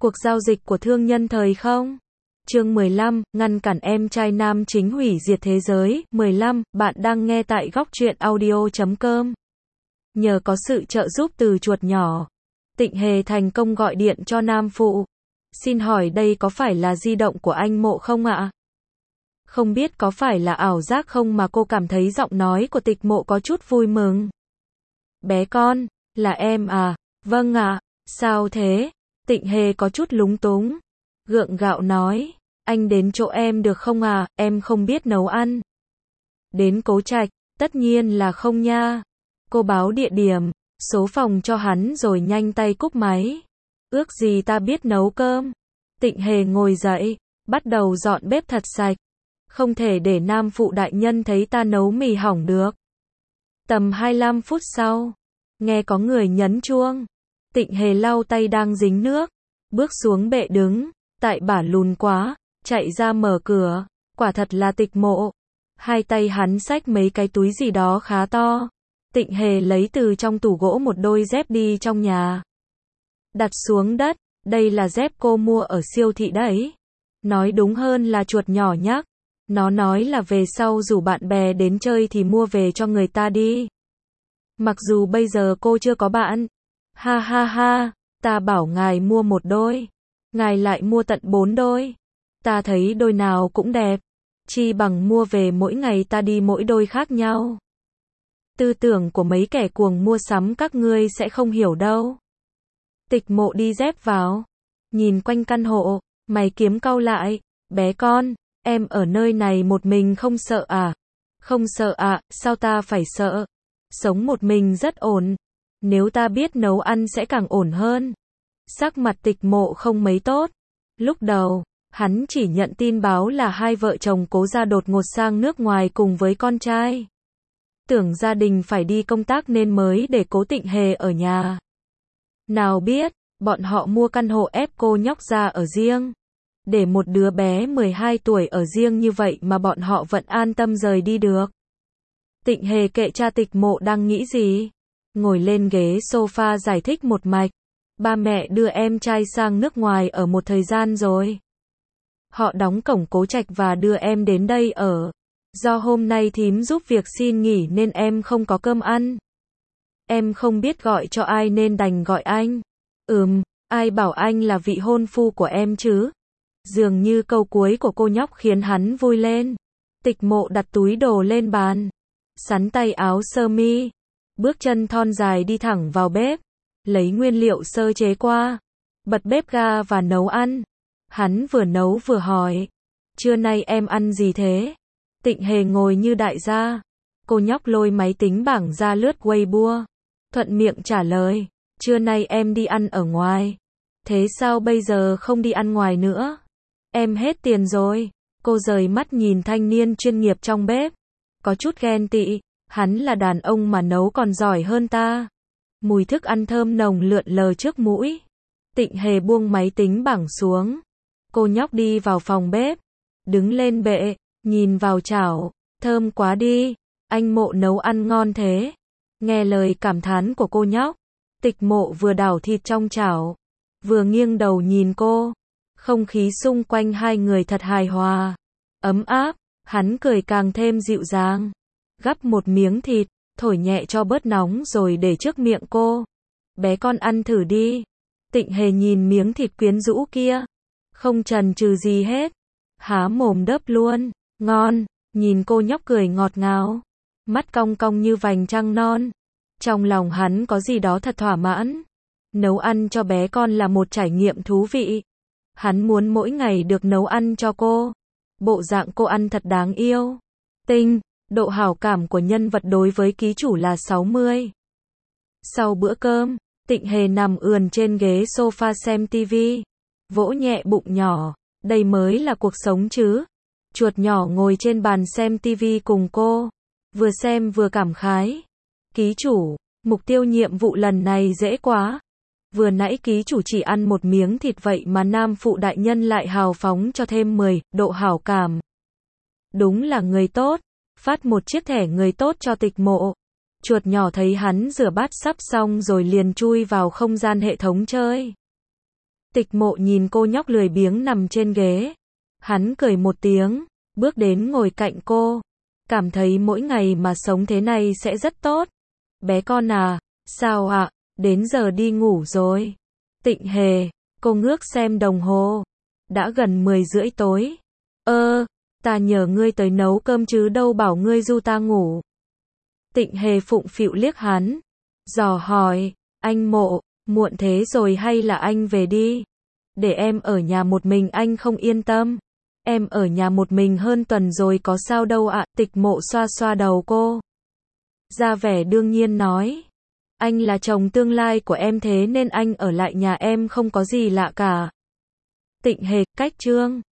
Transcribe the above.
Cuộc giao dịch của thương nhân thời không? Chương 15, ngăn cản em trai nam chính hủy diệt thế giới. 15, bạn đang nghe tại góc truyện audio.com. Nhờ có sự trợ giúp từ chuột nhỏ, Tịnh Hề thành công gọi điện cho nam phụ. Xin hỏi đây có phải là di động của anh Mộ không ạ? Không biết có phải là ảo giác không mà cô cảm thấy giọng nói của Tịch Mộ có chút vui mừng. Bé con, là em à? Vâng ạ. Sao thế? Tịnh Hề có chút lúng túng, gượng gạo nói, anh đến chỗ em được không à, em không biết nấu ăn. Đến Cố Trạch, tất nhiên là không nha. Cô báo địa điểm, số phòng cho hắn rồi nhanh tay cúp máy. Ước gì ta biết nấu cơm. Tịnh Hề ngồi dậy, bắt đầu dọn bếp thật sạch. Không thể để nam phụ đại nhân thấy ta nấu mì hỏng được. Tầm 25 phút sau, nghe có người nhấn chuông. Tịnh Hề lau tay đang dính nước, bước xuống bệ đứng, tại bả lùn quá, chạy ra mở cửa, quả thật là Tịch Mộ. Hai tay hắn xách mấy cái túi gì đó khá to. Tịnh Hề lấy từ trong tủ gỗ một đôi dép đi trong nhà, đặt xuống đất, đây là dép cô mua ở siêu thị đấy. Nói đúng hơn là chuột nhỏ nhắc, nó nói là về sau rủ bạn bè đến chơi thì mua về cho người ta đi. Mặc dù bây giờ cô chưa có bạn. Ha ha ha, ta bảo ngài mua một đôi, ngài lại mua tận 4 đôi. Ta thấy đôi nào cũng đẹp, chi bằng mua về mỗi ngày ta đi mỗi đôi khác nhau. Tư tưởng của mấy kẻ cuồng mua sắm các ngươi sẽ không hiểu đâu. Tịch Mộ đi dép vào, nhìn quanh căn hộ, mày kiếm cau lại, bé con, em ở nơi này một mình không sợ à? Không sợ ạ, sao ta phải sợ? Sống một mình rất ổn. Nếu ta biết nấu ăn sẽ càng ổn hơn. Sắc mặt Tịch Mộ không mấy tốt. Lúc đầu, hắn chỉ nhận tin báo là hai vợ chồng Cố gia đột ngột sang nước ngoài cùng với con trai. Tưởng gia đình phải đi công tác nên mới để Cố Tịnh Hề ở nhà. Nào biết, bọn họ mua căn hộ ép cô nhóc ra ở riêng. Để một đứa bé 12 tuổi ở riêng như vậy mà bọn họ vẫn an tâm rời đi được. Tịnh Hề kệ cha Tịch Mộ đang nghĩ gì. Ngồi lên ghế sofa giải thích một mạch. Ba mẹ đưa em trai sang nước ngoài ở một thời gian rồi. Họ đóng cổng Cố Trạch và đưa em đến đây ở. Do hôm nay thím giúp việc xin nghỉ nên em không có cơm ăn. Em không biết gọi cho ai nên đành gọi anh. Ai bảo anh là vị hôn phu của em chứ? Dường như câu cuối của cô nhóc khiến hắn vui lên. Tịch Mộ đặt túi đồ lên bàn, sắn tay áo sơ mi, bước chân thon dài đi thẳng vào bếp, lấy nguyên liệu sơ chế qua, bật bếp ga và nấu ăn. Hắn vừa nấu vừa hỏi, trưa nay em ăn gì thế? Tịnh Hề ngồi như đại gia. Cô nhóc lôi máy tính bảng ra lướt Weibo, thuận miệng trả lời, trưa nay em đi ăn ở ngoài. Thế sao bây giờ không đi ăn ngoài nữa? Em hết tiền rồi. Cô rời mắt nhìn thanh niên chuyên nghiệp trong bếp, có chút ghen tị. Hắn là đàn ông mà nấu còn giỏi hơn ta. Mùi thức ăn thơm nồng lượn lờ trước mũi. Tịnh Hề buông máy tính bảng xuống. Cô nhóc đi vào phòng bếp, đứng lên bệ, nhìn vào chảo. Thơm quá đi, anh Mộ nấu ăn ngon thế. Nghe lời cảm thán của cô nhóc, Tịch Mộ vừa đảo thịt trong chảo, vừa nghiêng đầu nhìn cô. Không khí xung quanh hai người thật hài hòa, ấm áp. Hắn cười càng thêm dịu dàng, gắp một miếng thịt, thổi nhẹ cho bớt nóng rồi để trước miệng cô. Bé con ăn thử đi. Tịnh Hề nhìn miếng thịt quyến rũ kia, không chần chừ gì hết, há mồm đớp luôn. Ngon. Nhìn cô nhóc cười ngọt ngào, mắt cong cong như vành trăng non. Trong lòng hắn có gì đó thật thỏa mãn. Nấu ăn cho bé con là một trải nghiệm thú vị. Hắn muốn mỗi ngày được nấu ăn cho cô. Bộ dạng cô ăn thật đáng yêu. Độ hảo cảm của nhân vật đối với ký chủ là 60. Sau bữa cơm, Tịnh Hề nằm ườn trên ghế sofa xem tivi, vỗ nhẹ bụng nhỏ. Đây mới là cuộc sống chứ. Chuột nhỏ ngồi trên bàn xem tivi cùng cô, vừa xem vừa cảm khái. Ký chủ, mục tiêu nhiệm vụ lần này dễ quá. Vừa nãy ký chủ chỉ ăn một miếng thịt vậy mà nam phụ đại nhân lại hào phóng cho thêm 10 độ hảo cảm. Đúng là người tốt. Phát một chiếc thẻ người tốt cho Tịch Mộ. Chuột nhỏ thấy hắn rửa bát sắp xong rồi liền chui vào không gian hệ thống chơi. Tịch Mộ nhìn cô nhóc lười biếng nằm trên ghế. Hắn cười một tiếng, bước đến ngồi cạnh cô. Cảm thấy mỗi ngày mà sống thế này sẽ rất tốt. Bé con à, sao ạ, đến giờ đi ngủ rồi. Tịnh Hề, cô ngước xem đồng hồ. Đã gần 10:30 tối. Ta nhờ ngươi tới nấu cơm chứ đâu bảo ngươi du ta ngủ. Tịnh Hề phụng phịu liếc hắn. Dò hỏi, anh Mộ, muộn thế rồi hay là anh về đi? Để em ở nhà một mình anh không yên tâm. Em ở nhà một mình hơn tuần rồi có sao đâu ạ. Tịch Mộ xoa xoa đầu cô. Ra vẻ đương nhiên nói. Anh là chồng tương lai của em thế nên anh ở lại nhà em không có gì lạ cả. Tịnh Hề, cách Trương.